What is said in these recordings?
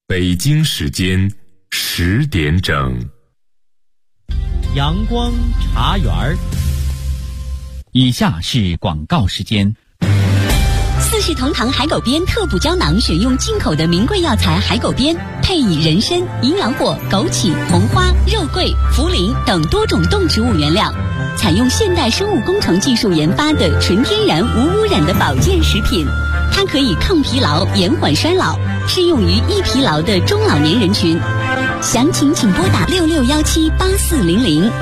北京时间10点整。 阳光茶园儿。 以下是广告时间。 四世同堂海狗鞭特补胶囊选用进口的名贵药材海狗鞭，配以人参、营养果、枸杞、红花、肉桂、茯苓等多种动植物原料，采用现代生物工程技术研发的纯天然无污染的保健食品。它可以抗疲劳、延缓衰老，适用于易疲劳的中老年人群。详情请拨打66178400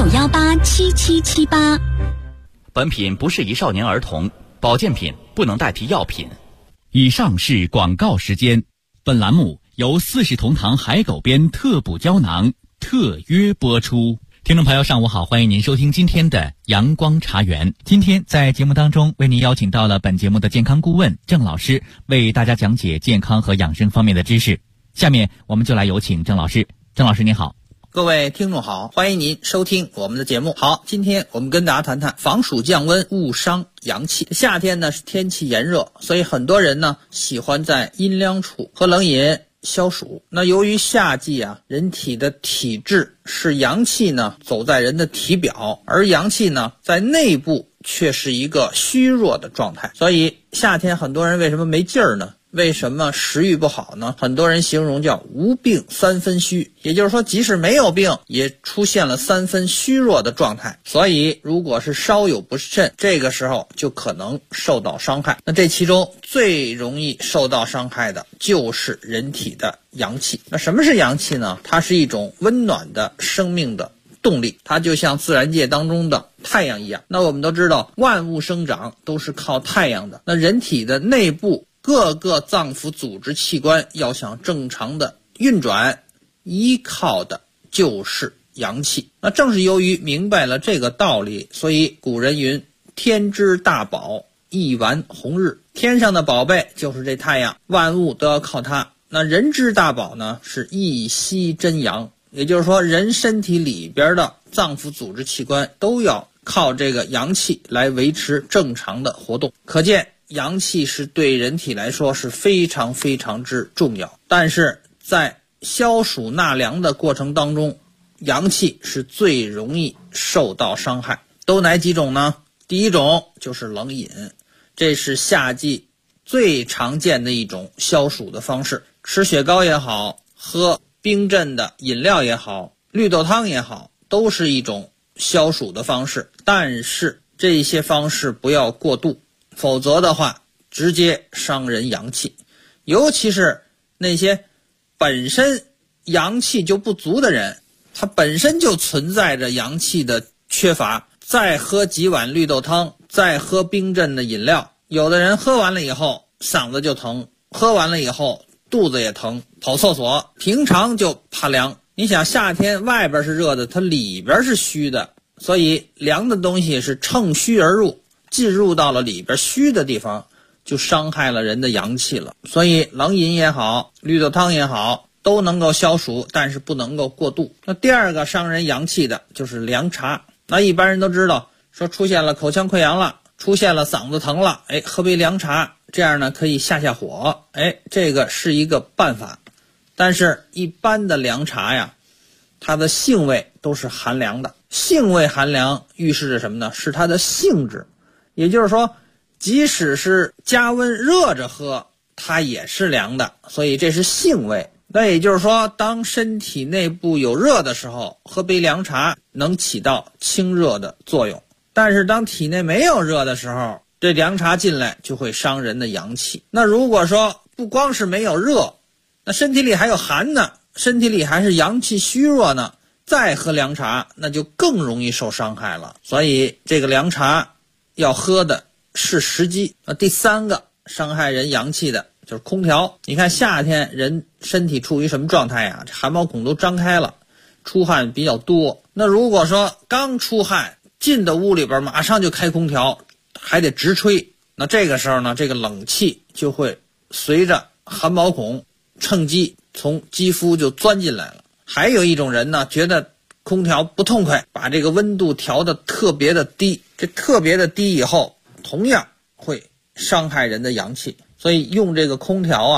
66187778。 本品不适宜少年儿童，保健品不能代替药品。以上是广告时间。本栏目由四世同堂海狗鞭特补胶囊特约播出。听众朋友上午好，欢迎您收听今天的阳光茶园。今天在节目当中为您邀请到了本节目的健康顾问郑老师，为大家讲解健康和养生方面的知识。下面我们就来有请郑老师。郑老师您好。 各位听众好，欢迎您收听我们的节目。好，今天我们跟大家谈谈防暑降温，勿伤阳气。夏天呢是天气炎热，所以很多人呢喜欢在阴凉处喝冷饮消暑。那由于夏季啊，人体的体质是阳气呢走在人的体表，而阳气呢在内部却是一个虚弱的状态，所以夏天很多人为什么没劲儿呢？为什么食欲不好呢？很多人形容叫无病三分虚，也就是说即使没有病也出现了3分虚弱的状态，所以如果是稍有不慎，这个时候就可能受到伤害。那这其中最容易受到伤害的就是人体的阳气。那什么是阳气呢？它是一种温暖的生命的动力，它就像自然界当中的太阳一样。那我们都知道万物生长都是靠太阳的，那人体的内部各个脏腑组织器官要想正常的运转，依靠的就是阳气。那正是由于明白了这个道理，所以古人云天之大宝，一丸红日。天上的宝贝就是这太阳，万物都要靠它。那人之大宝呢，是一息真阳，也就是说人身体里边的脏腑组织器官都要靠这个阳气来维持正常的活动。可见阳气是对人体来说是非常非常之重要，但是在消暑纳凉的过程当中，阳气是最容易受到伤害。都哪几种呢？第一种就是冷饮，这是夏季最常见的一种消暑的方式。吃雪糕也好，喝冰镇的饮料也好，绿豆汤也好，都是一种消暑的方式，但是这些方式不要过度，否则的话直接伤人阳气。尤其是那些本身阳气就不足的人，他本身就存在着阳气的缺乏，再喝几碗绿豆汤，再喝冰镇的饮料，有的人喝完了以后嗓子就疼，喝完了以后肚子也疼，跑厕所，平常就怕凉。你想夏天外边是热的，它里边是虚的，所以凉的东西是乘虚而入，进入到了里边虚的地方，就伤害了人的阳气了。所以冷饮也好，绿豆汤也好，都能够消暑，但是不能够过度。那第二个伤人阳气的就是凉茶。那一般人都知道，说出现了口腔溃疡了，出现了嗓子疼了，喝杯凉茶，这样呢可以下下火，这个是一个办法。但是一般的凉茶呀，它的性味都是寒凉的，性味寒凉预示着什么呢？是它的性质，也就是说即使是加温热着喝，它也是凉的，所以这是性味。那也就是说当身体内部有热的时候，喝杯凉茶能起到清热的作用，但是当体内没有热的时候，这凉茶进来就会伤人的阳气。那如果说不光是没有热，那身体里还有寒呢，身体里还是阳气虚弱呢，再喝凉茶那就更容易受伤害了。所以这个凉茶要喝的是时机。第三个伤害人阳气的就是空调。你看夏天人身体处于什么状态呀？这汗毛孔都张开了，出汗比较多。那如果说刚出汗进到屋里边马上就开空调，还得直吹，那这个时候呢，这个冷气就会随着汗毛孔趁机从肌肤就钻进来了。还有一种人呢，觉得空调不痛快，把这个温度调得特别的低，这特别的低以后同样会伤害人的阳气。所以用这个空调啊，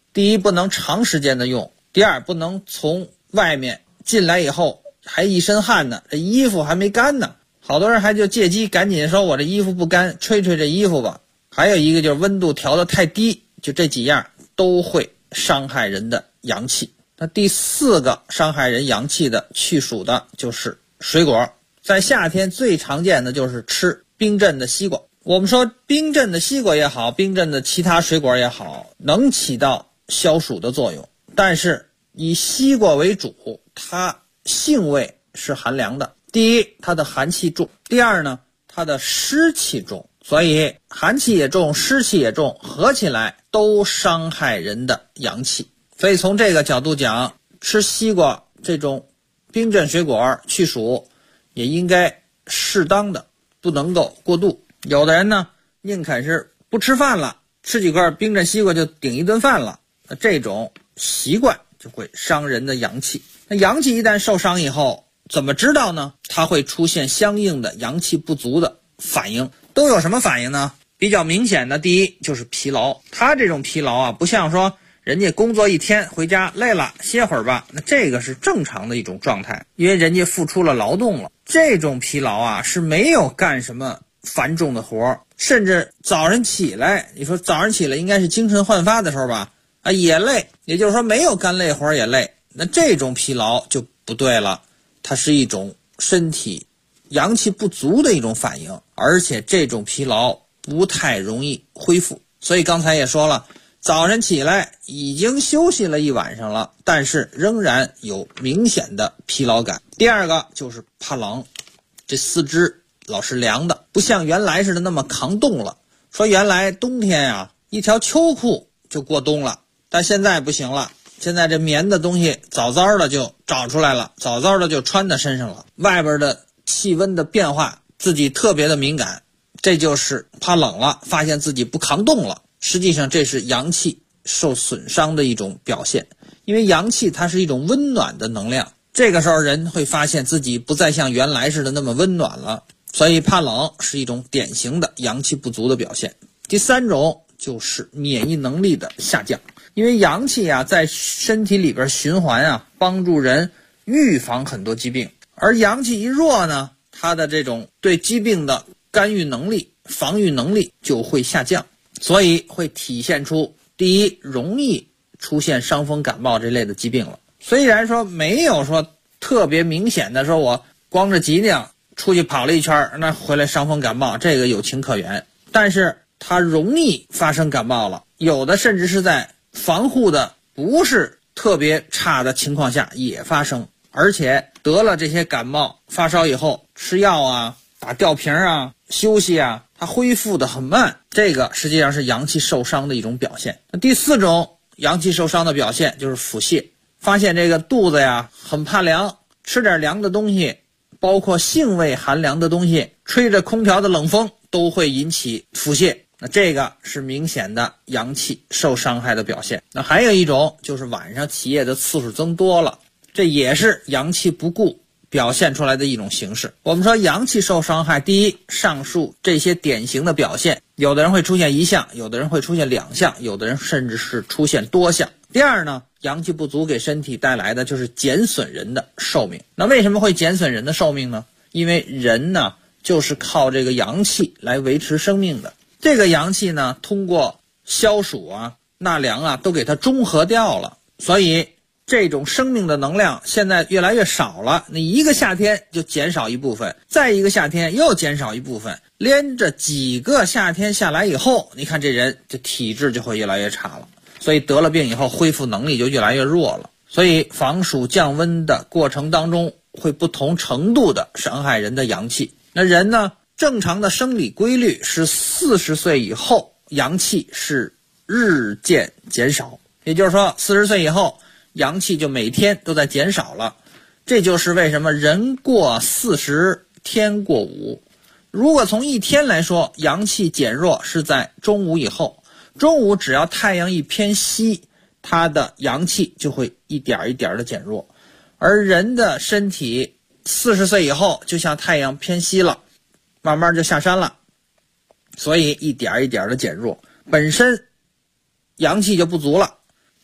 第一，不能长时间的用；第二，不能从外面进来以后还一身汗呢，这衣服还没干呢。好多人还就借机赶紧说我这衣服不干，吹吹这衣服吧。还有一个就是温度调得太低，就这几样都会伤害人的阳气。那第4个伤害人阳气的去暑的就是水果。在夏天最常见的就是吃冰镇的西瓜。我们说冰镇的西瓜也好，冰镇的其他水果也好，能起到消暑的作用，但是以西瓜为主，它性味是寒凉的。第一，它的寒气重；第二呢，它的湿气重，所以寒气也重，湿气也重，合起来都伤害人的阳气。所以从这个角度讲，吃西瓜这种冰镇水果去暑也应该适当的，不能够过度。有的人呢，宁肯是不吃饭了，吃几块冰镇西瓜就顶一顿饭了，那这种习惯就会伤人的阳气。那阳气一旦受伤以后，怎么知道呢？它会出现相应的阳气不足的反应。都有什么反应呢？比较明显的，第一就是疲劳。他这种疲劳啊，不像说人家工作一天回家累了歇会儿吧，那这个是正常的一种状态，因为人家付出了劳动了。这种疲劳啊，是没有干什么繁重的活，甚至早上起来，你说早上起来应该是精神焕发的时候吧，也累，也就是说没有干累活也累，那这种疲劳就不对了，它是一种身体阳气不足的一种反应，而且这种疲劳不太容易恢复。所以刚才也说了，早晨起来已经休息了一晚上了，但是仍然有明显的疲劳感。第二个就是怕冷，这四肢老是凉的，不像原来似的那么抗冻了。说原来冬天啊，一条秋裤就过冬了，但现在不行了，现在这棉的东西早早的就找出来了，早早的就穿在身上了，外边的气温的变化自己特别的敏感，这就是怕冷了，发现自己不抗冻了。实际上这是阳气受损伤的一种表现，因为阳气它是一种温暖的能量，这个时候人会发现自己不再像原来似的那么温暖了，所以怕冷是一种典型的阳气不足的表现。第三种就是免疫能力的下降，因为阳气啊在身体里边循环啊，帮助人预防很多疾病，而阳气一弱呢，它的这种对疾病的干预能力、防御能力就会下降，所以会体现出第一，容易出现伤风感冒这类的疾病了。虽然说没有说特别明显的说我光着脊梁出去跑了一圈，那回来伤风感冒，这个有情可原，但是它容易发生感冒了，有的甚至是在防护的不是特别差的情况下也发生，而且得了这些感冒发烧以后吃药啊、打吊瓶啊、休息啊，它恢复的很慢，这个实际上是阳气受伤的一种表现。那第四种阳气受伤的表现就是腹泻，发现这个肚子呀很怕凉，吃点凉的东西，包括性味寒凉的东西，吹着空调的冷风都会引起腹泻，那这个是明显的阳气受伤害的表现。那还有一种就是晚上起夜的次数增多了，这也是阳气不顾表现出来的一种形式。我们说阳气受伤害，第一，上述这些典型的表现，有的人会出现一项，有的人会出现两项，有的人甚至是出现多项。第二呢，阳气不足给身体带来的就是减损人的寿命。那为什么会减损人的寿命呢？因为人呢就是靠这个阳气来维持生命的，这个阳气呢通过消暑啊、纳凉啊都给它中和掉了，所以这种生命的能量现在越来越少了，你一个夏天就减少一部分，再一个夏天又减少一部分，连着几个夏天下来以后，你看这人这体质就会越来越差了，所以得了病以后恢复能力就越来越弱了。所以防暑降温的过程当中会不同程度的伤害人的阳气。那人呢，正常的生理规律是40岁以后阳气是日渐减少，也就是说40岁以后阳气就每天都在减少了。这就是为什么人过40天过5，如果从一天来说，阳气减弱是在中午以后，中午只要太阳一偏西，它的阳气就会一点一点的减弱。而人的身体40岁以后就像太阳偏西了，慢慢就下山了，所以一点一点的减弱，本身阳气就不足了，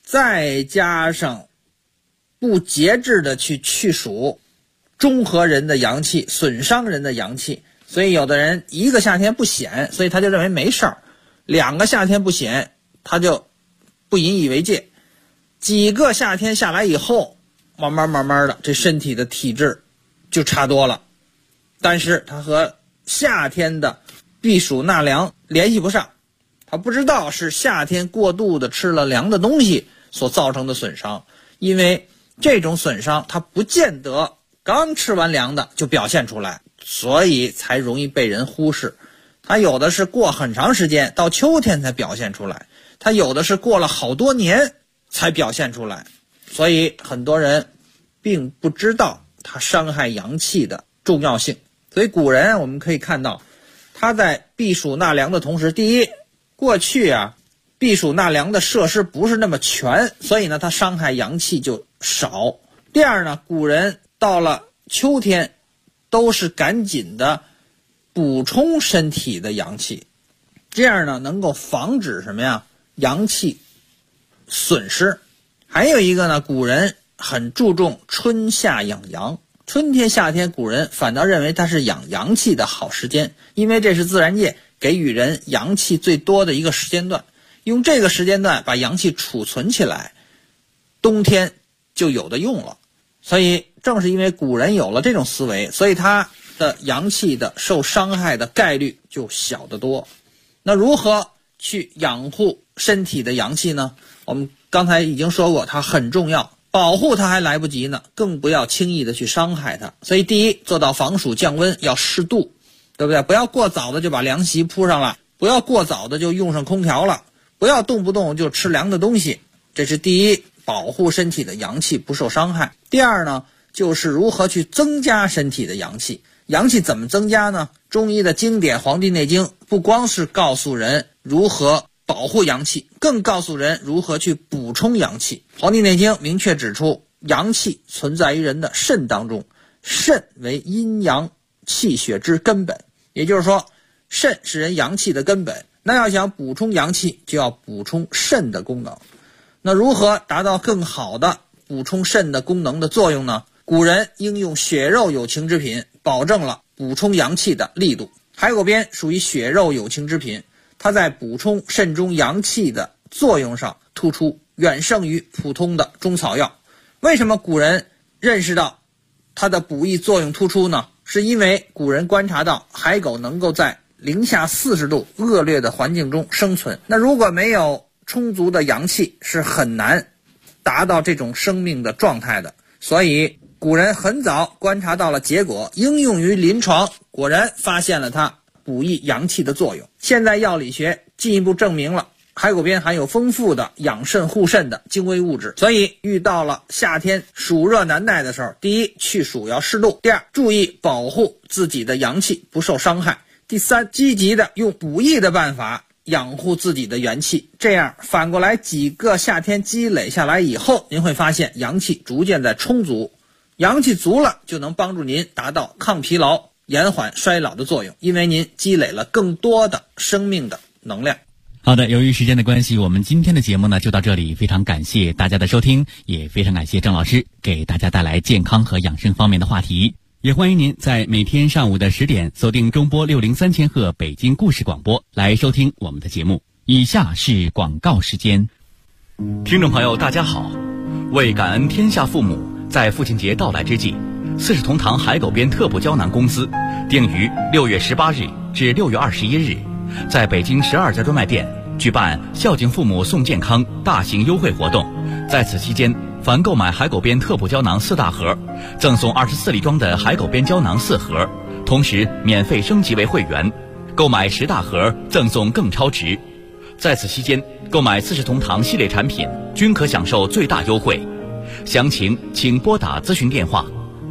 再加上不节制的去数，中和人的阳气，损伤人的阳气。所以有的人一个夏天不显，所以他就认为没事儿；2个夏天不显，他就不引以为戒。几个夏天下来以后，慢慢的，这身体的体质就差多了。但是他和夏天的避暑纳凉联系不上，他不知道是夏天过度的吃了凉的东西所造成的损伤，因为这种损伤它不见得刚吃完凉的就表现出来，所以才容易被人忽视。它有的是过很长时间，到秋天才表现出来，它有的是过了好多年才表现出来，所以很多人并不知道它伤害阳气的重要性。所以古人我们可以看到，他在避暑纳凉的同时，第一，过去避暑纳凉的设施不是那么全，所以呢它伤害阳气就少。第二呢，古人到了秋天都是赶紧的补充身体的阳气，这样呢能够防止什么呀？阳气损失。还有一个呢，古人很注重春夏养阳，春天夏天古人反倒认为它是养阳气的好时间，因为这是自然界给予人阳气最多的一个时间段，用这个时间段把阳气储存起来，冬天就有的用了。所以正是因为古人有了这种思维，所以他的阳气的受伤害的概率就小得多。那如何去养护身体的阳气呢？我们刚才已经说过，它很重要，保护它还来不及呢，更不要轻易的去伤害它。所以第一，做到防暑降温要适度，对不对？不要过早的就把凉席铺上了，不要过早的就用上空调了，不要动不动就吃凉的东西。这是第一，保护身体的阳气不受伤害。第二呢，就是如何去增加身体的阳气。阳气怎么增加呢？中医的经典《黄帝内经》不光是告诉人如何保护阳气，更告诉人如何去补充阳气。《黄帝内经》明确指出，阳气存在于人的肾当中，肾为阴阳气血之根本，也就是说，肾是人阳气的根本。那要想补充阳气，就要补充肾的功能。那如何达到更好的补充肾的功能的作用呢？古人应用血肉有情之品，保证了补充阳气的力度。海狗鞭属于血肉有情之品，它在补充肾中阳气的作用上突出，远胜于普通的中草药。为什么古人认识到它的补益作用突出呢？是因为古人观察到海狗能够在零下40度恶劣的环境中生存，那如果没有充足的阳气，是很难达到这种生命的状态的。所以古人很早观察到了结果，应用于临床，果然发现了它补益阳气的作用。现在药理学进一步证明了海狗鞭含有丰富的养肾护肾的精微物质，所以遇到了夏天暑热难耐的时候，第一，去暑要适度；第二，注意保护自己的阳气不受伤害；第三，积极的用补益的办法养护自己的元气。这样反过来几个夏天积累下来以后，您会发现阳气逐渐在充足，阳气足了就能帮助您达到抗疲劳、延缓衰老的作用，因为您积累了更多的生命的能量。 好的，由于时间的关系，我们今天的节目呢就到这里，非常感谢大家的收听，也非常感谢郑老师给大家带来健康和养生方面的话题。也欢迎您在每天上午的10点锁定中波603千赫北京故事广播来收听我们的节目。以下是广告时间。听众朋友大家好，为感恩天下父母，在父亲节到来之际，四世同堂海狗鞭特补胶囊公司定于6月18日至6月21日在北京12家专卖店举办孝敬父母送健康大型优惠活动。在此期间，凡购买海狗鞭特补胶囊4大盒，赠送24粒装的海狗鞭胶囊4盒，同时免费升级为会员，购买10大盒赠送更超值。在此期间，购买四世同堂系列产品均可享受最大优惠。详情请拨打咨询电话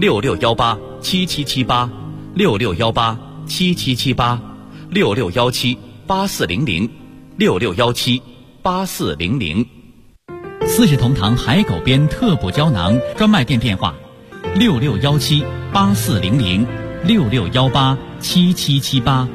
66187778 6618 7778 6617 8400 6617 8400。四世同堂海狗鞭特补胶囊专卖店电话6617 8400 6618 7778。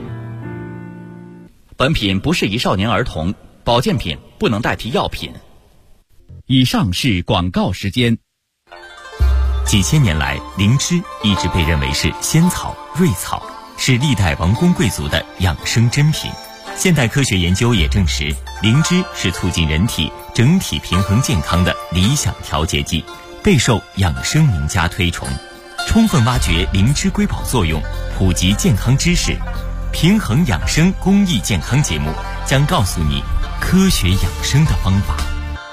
本品不适宜少年儿童，保健品不能代替药品。 以上是广告时间。 几千年来，灵芝一直被认为是仙草、瑞草，是历代王公贵族的养生珍品。现代科学研究也证实，灵芝是促进人体整体平衡健康的理想调节剂，备受养生名家推崇。充分挖掘灵芝瑰宝作用，普及健康知识，平衡养生公益健康节目将告诉你科学养生的方法。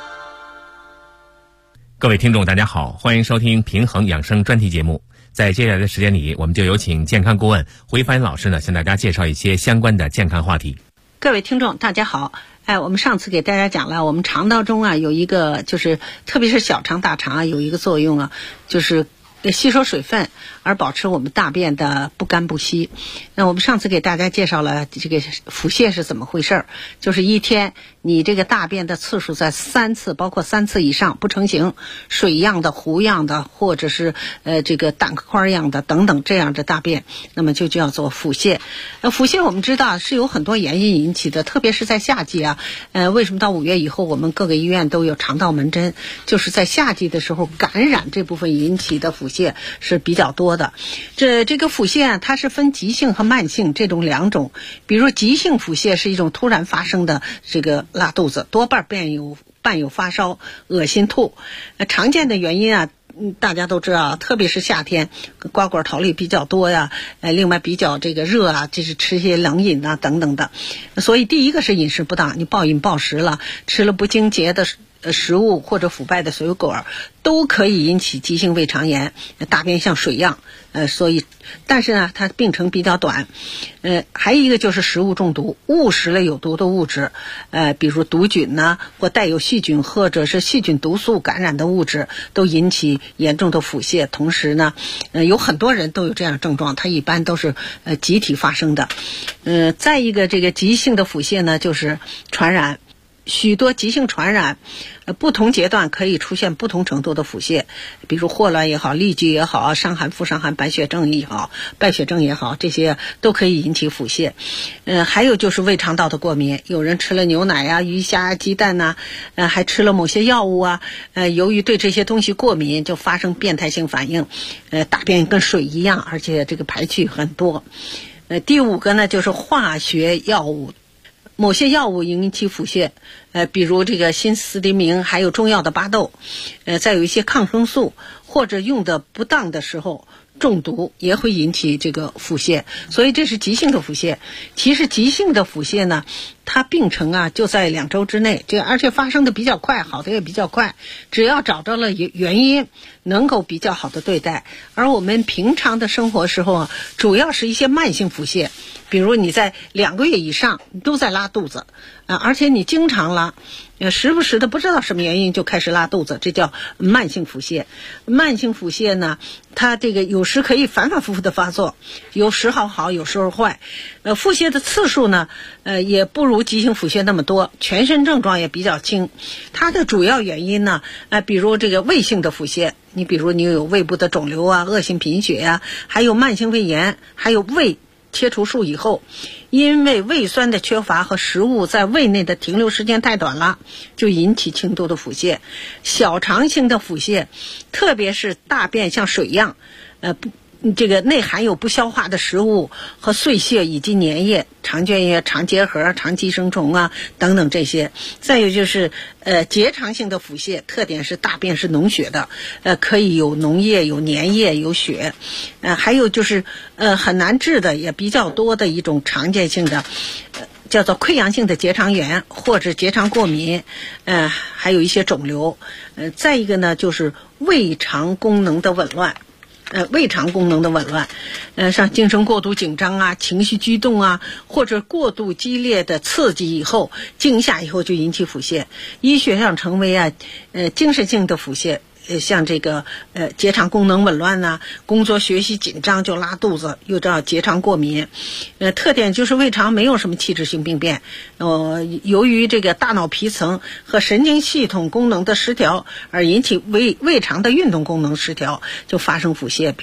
各位听众大家好，欢迎收听平衡养生专题节目。在接下来的时间里，我们就有请健康顾问胡一帆老师呢，向大家介绍一些相关的健康话题。 各位听众大家好，我们上次给大家讲了，我们肠道中有一个就是特别是小肠大肠有一个作用就是吸收水分而保持我们大便的不干不稀。那我们上次给大家介绍了这个腹泻是怎么回事，就是一天你这个大便的次数在3次，包括3次以上不成形，水样的、糊样的，或者是这个蛋壳块样的等等这样的大便，那么就叫做腹泻。腹泻我们知道是有很多原因引起的，特别是在夏季为什么到5月以后我们各个医院都有肠道门诊，就是在夏季的时候感染这部分引起的腹泻是比较多的。这个腹泻它是分急性和慢性这种2种。比如说急性腹泻是一种突然发生的这个拉肚子，多半伴有发烧、恶心、吐。常见的原因大家都知道，特别是夏天瓜果桃李比较多另外比较这个热就是吃些冷饮等等的。所以第一个是饮食不当，你暴饮暴食了，吃了不清洁的食物或者腐败的水果，都可以引起急性胃肠炎，大便像水样。所以但是它病程比较短。还有一个就是食物中毒，误食了有毒的物质，比如毒菌或带有细菌或者是细菌毒素感染的物质，都引起严重的腹泻。同时有很多人都有这样症状，它一般都是集体发生的。再一个这个急性的腹泻就是传染。许多急性传染不同阶段可以出现不同程度的腹泻，比如霍乱也好，痢疾也好，伤寒、副伤寒、白血症也好，败血症也好，这些都可以引起腹泻。还有就是胃肠道的过敏，有人吃了牛奶鱼虾鸡蛋还吃了某些药物由于对这些东西过敏，就发生变态性反应，大便跟水一样，而且这个排气很多。第5个就是化学药物。某些药物引起腹泻，比如这个辛斯迪明，还有中药的巴豆，再有一些抗生素，或者用的不当的时候中毒也会引起这个腹泻。所以这是急性的腹泻。其实急性的腹泻它病程就在2周之内，而且发生的比较快，好的也比较快，只要找到了原因，能够比较好的对待。而我们平常的生活时候主要是一些慢性腹泻，比如你在2个月以上你都在拉肚子而且你经常拉，时不时的不知道什么原因就开始拉肚子，这叫慢性腹泻。慢性腹泻它这个有时可以反反复复的发作，有时好，有时候坏。腹泻的次数也不如急性腹泻那么多，全身症状也比较轻。它的主要原因比如这个胃性的腹泻，你比如你有胃部的肿瘤恶性贫血还有慢性胃炎，还有胃切除术以后，因为胃酸的缺乏和食物在胃内的停留时间太短了，就引起轻度的腹泻。小肠型的腹泻，特别是大便像水样，这个内含有不消化的食物和碎屑以及粘液、肠绢液、肠结核、肠寄生虫等等这些。再有就是结肠性的腹泻，特点是大便是脓血的，可以有脓液、有粘液、有血。还有就是很难治的也比较多的一种常见性的叫做溃疡性的结肠炎或者结肠过敏，还有一些肿瘤。再一个就是胃肠功能的紊乱。胃肠功能的紊乱，像精神过度紧张情绪激动或者过度激烈的刺激以后，惊吓以后就引起腹泻。医学上称为精神性的腹泻，像这个结肠功能紊乱工作学习紧张就拉肚子，又叫结肠过敏。特点就是胃肠没有什么器质性病变，由于这个大脑皮层和神经系统功能的失调而引起胃肠的运动功能失调，就发生腹泻。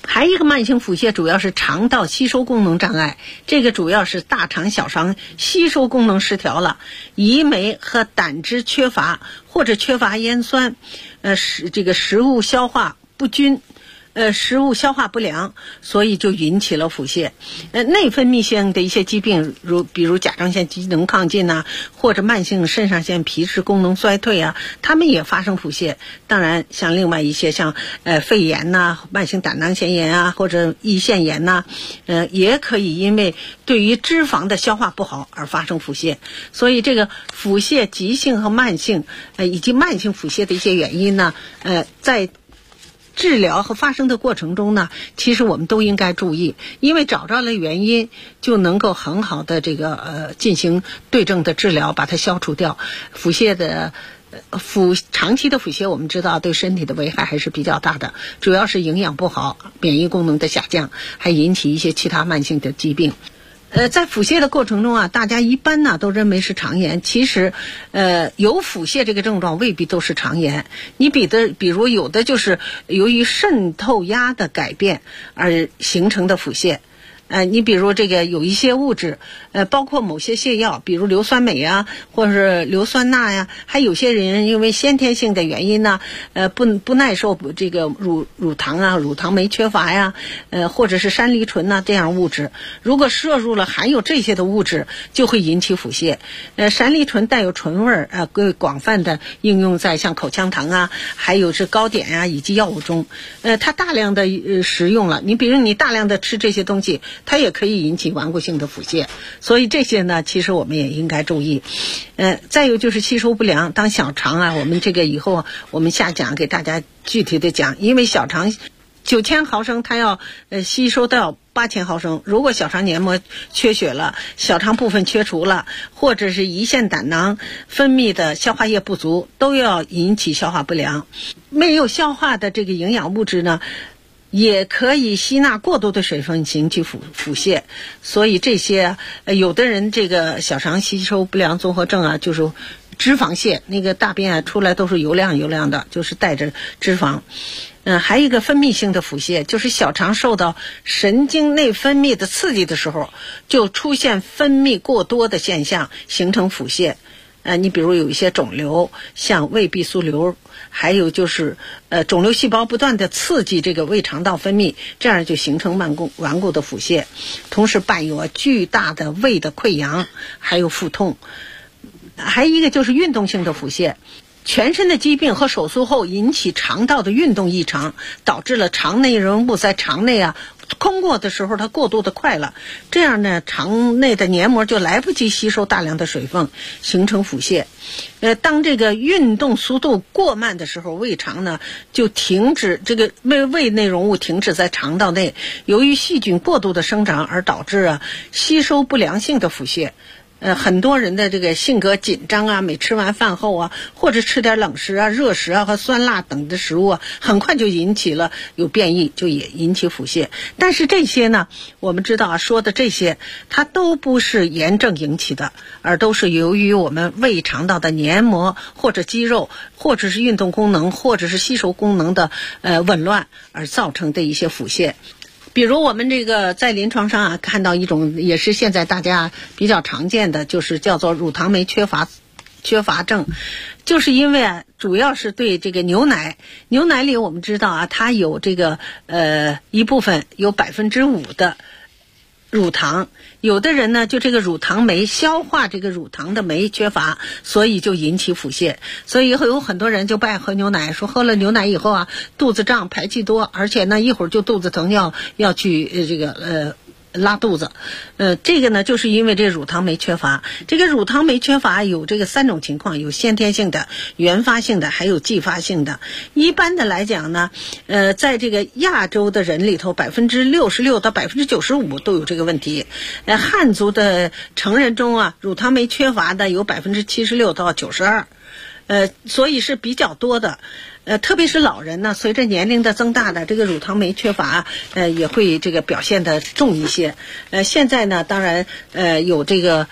还有一个慢性腹泻主要是肠道吸收功能障碍，这个主要是大肠小肠吸收功能失调了，胰酶和胆汁缺乏或者缺乏烟酸，食物消化不均，食物消化不良，所以就引起了腹泻。内分泌性的一些疾病，比如甲状腺机能亢进呐，或者慢性肾上腺皮质功能衰退啊，它们也发生腹泻。当然，像另外一些像肺炎呐、慢性胆囊腺炎啊，或者胰腺炎呐，也可以因为对于脂肪的消化不好而发生腹泻。所以这个腹泻急性和慢性，以及慢性腹泻的一些原因呢，在治疗和发生的过程中呢，其实我们都应该注意，因为找到了原因，就能够很好的进行对症的治疗，把它消除掉。腹泻的长期的腹泻，我们知道对身体的危害还是比较大的，主要是营养不好、免疫功能的下降，还引起一些其他慢性的疾病。在腹泻的过程中啊，大家一般呢都认为是肠炎，其实有腹泻这个症状未必都是肠炎。你比如有的就是由于渗透压的改变而形成的腹泻。你比如这个有一些物质，包括某些泻药，比如硫酸镁啊，或者是硫酸钠呀，还有些人因为先天性的原因呢，不耐受这个乳糖啊、乳糖酶缺乏呀，或者是山梨醇呐这样物质，如果摄入了含有这些的物质，就会引起腹泻。山梨醇带有醇味儿，广泛的应用在像口香糖啊，还有是糕点啊以及药物中。它大量的食用了，你比如你大量的吃这些东西，它也可以引起顽固性的腹泻，所以这些呢，其实我们也应该注意。再有就是吸收不良，当小肠啊，我们这个以后我们下讲给大家具体的讲，因为小肠9000毫升，它要吸收到8000毫升。如果小肠黏膜缺血了，小肠部分切除了，或者是胰腺胆囊分泌的消化液不足，都要引起消化不良。没有消化的这个营养物质呢，也可以吸纳过多的水分引起腹泻。所以这些有的人这个小肠吸收不良综合症啊，就是脂肪泻，那个大便出来都是油亮的，就是带着脂肪。还有一个分泌性的腹泻，就是小肠受到神经内分泌的刺激的时候，就出现分泌过多的现象，形成腹泻。你比如有一些肿瘤，像胃壁素瘤，还有就是肿瘤细胞不断的刺激这个胃肠道分泌，这样就形成顽固的腹泻。同时伴有巨大的胃的溃疡，还有腹痛。还有一个就是运动性的腹泻，全身的疾病和手术后引起肠道的运动异常，导致了肠内容物在肠内空过的时候它过度的快了，这样呢肠内的黏膜就来不及吸收大量的水分，形成腹泻。当这个运动速度过慢的时候，胃肠呢就停止，这个胃内容物停止在肠道内，由于细菌过度的生长而导致吸收不良性的腹泻。很多人的这个性格紧张啊，每吃完饭后啊，或者吃点冷食啊、热食啊和酸辣等的食物啊，很快就引起了有变异，就也引起腹泻。但是这些呢，我们知道说的这些，它都不是炎症引起的，而都是由于我们胃肠道的黏膜或者肌肉，或者是运动功能，或者是吸收功能的紊乱而造成的一些腹泻。比如我们这个在临床上看到一种也是现在大家比较常见的，就是叫做乳糖酶缺乏症，就是因为主要是对这个牛奶里我们知道它有这个一部分有5%的乳糖，有的人呢就这个乳糖酶消化这个乳糖的酶缺乏，所以就引起腹泻。所以有很多人就不爱喝牛奶，说喝了牛奶以后肚子胀、排气多，而且呢一会儿就肚子疼，要去拉肚子。这个呢就是因为这乳糖酶缺乏。这个乳糖酶缺乏有这个3种情况，有先天性的、原发性的，还有继发性的。一般的来讲呢，在这个亚洲的人里头，66%到95%都有这个问题。汉族的成人中乳糖酶缺乏的有76%到92%。所以是比较多的。特别是老人呢，随着年龄的增大的这个乳糖酶缺乏也会这个表现的重一些。现在呢当然有这个比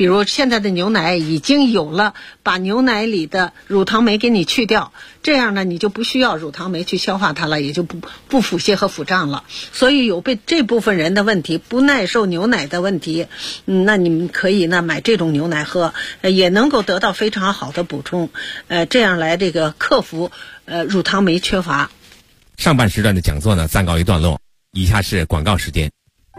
比如现在的牛奶已经有了把牛奶里的乳糖酶给你去掉，这样呢你就不需要乳糖酶去消化它了，也就不腹泻和腹胀了。所以有被这部分人的问题，不耐受牛奶的问题，那你们可以呢买这种牛奶喝，也能够得到非常好的补充，这样来这个克服乳糖酶缺乏。 上半时段的讲座呢暂告一段落，以下是广告时间。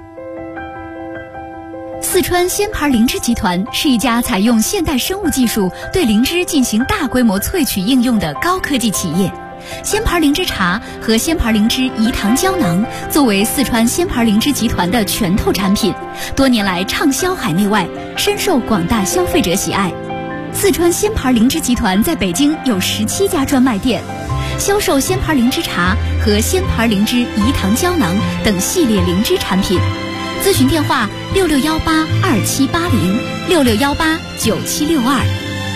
四川鲜牌灵芝集团是一家采用现代生物技术对灵芝进行大规模萃取应用的高科技企业。鲜牌灵芝茶和鲜牌灵芝饴糖胶囊作为四川鲜牌灵芝集团的拳头产品，多年来畅销海内外，深受广大消费者喜爱。四川鲜牌灵芝集团在北京有17家专卖店，销售鲜牌灵芝茶和鲜牌灵芝饴糖胶囊等系列灵芝产品。咨询电话66182780，66189762。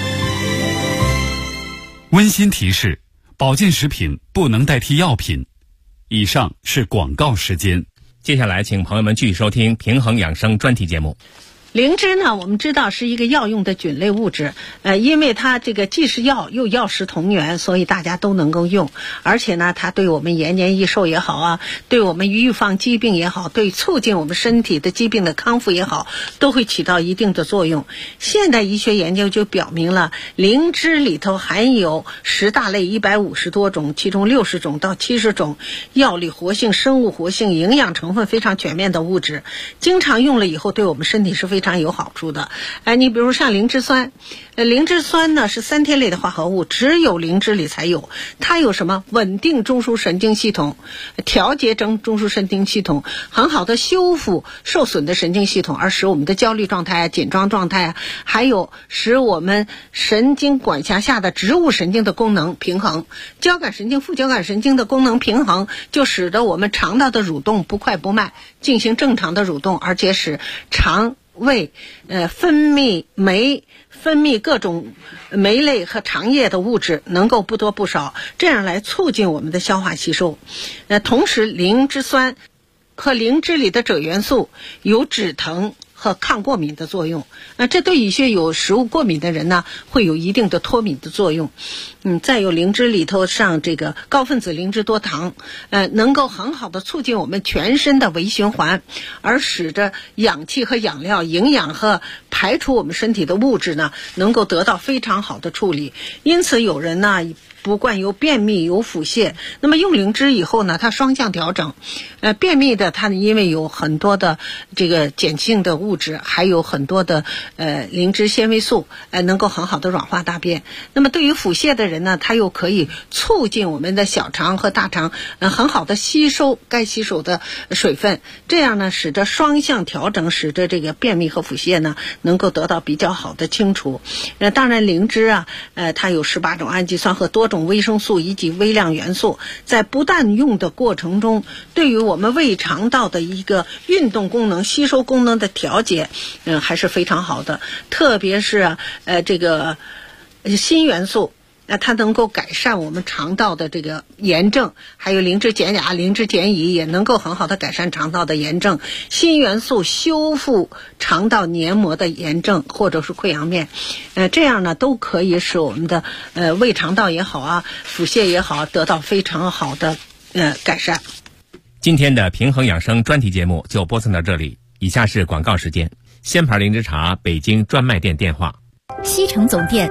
温馨提示：保健食品不能代替药品。以上是广告时间。 接下来请朋友们继续收听平衡养生专题节目。 灵芝呢，我们知道是一个药用的菌类物质，因为它这个既是药又药食同源，所以大家都能够用。而且呢，它对我们延年益寿也好啊，对我们预防疾病也好，对促进我们身体的疾病的康复也好，都会起到一定的作用。现代医学研究就表明了，灵芝里头含有10大类150多种，其中60种到70种药理活性、生物活性、营养成分非常全面的物质，经常用了以后对我们身体是非常有好处的。你比如像灵芝酸，灵芝酸呢是3萜类的化合物，只有灵芝里才有。它有什么？稳定中枢神经系统，调节中枢神经系统，很好的修复受损的神经系统，而使我们的焦虑状态、紧张状态，还有使我们神经管辖下的植物神经的功能平衡，交感神经、副交感神经的功能平衡，就使得我们肠道的蠕动不快不慢，进行正常的蠕动，而且使肠胃分泌各种酶类和肠液的物质能够不多不少，这样来促进我们的消化吸收。同时灵芝酸和灵芝里的锗元素有止疼和抗过敏的作用，这对一些有食物过敏的人呢，会有一定的脱敏的作用。再有灵芝里头上这个高分子灵芝多糖，能够很好的促进我们全身的微循环，而使得氧气和养料、营养和排除我们身体的物质呢，能够得到非常好的处理。因此有人呢不惯有便秘有腹泻，那么用灵芝以后呢，它双向调整。便秘的它因为有很多的这个碱性的物质，还有很多的灵芝纤维素，能够很好的软化大便。那么对于腹泻的人呢，它又可以促进我们的小肠和大肠很好的吸收该吸收的水分，这样呢使得双向调整，使得这个便秘和腹泻呢能够得到比较好的清除。当然灵芝啊，它有18种氨基酸和多种维生素以及微量元素，在不但用的过程中，对于我们胃肠道的一个运动功能、吸收功能的调节，还是非常好的。特别是这个锌元素，它能够改善我们肠道的这个炎症，还有灵芝减压、灵芝减乙也能够很好的改善肠道的炎症。锌元素修复肠道黏膜的炎症或者是溃疡面，这样呢都可以使我们的胃肠道也好啊，腹泻也好，得到非常好的改善。 今天的平衡养生专题节目就播送到这里，以下是广告时间。鲜牌灵芝茶北京专卖店电话： 西城总店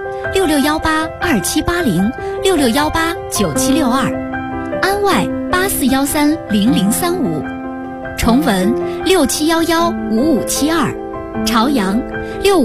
66182780，66189762，安外84130035，崇文67115572，朝阳65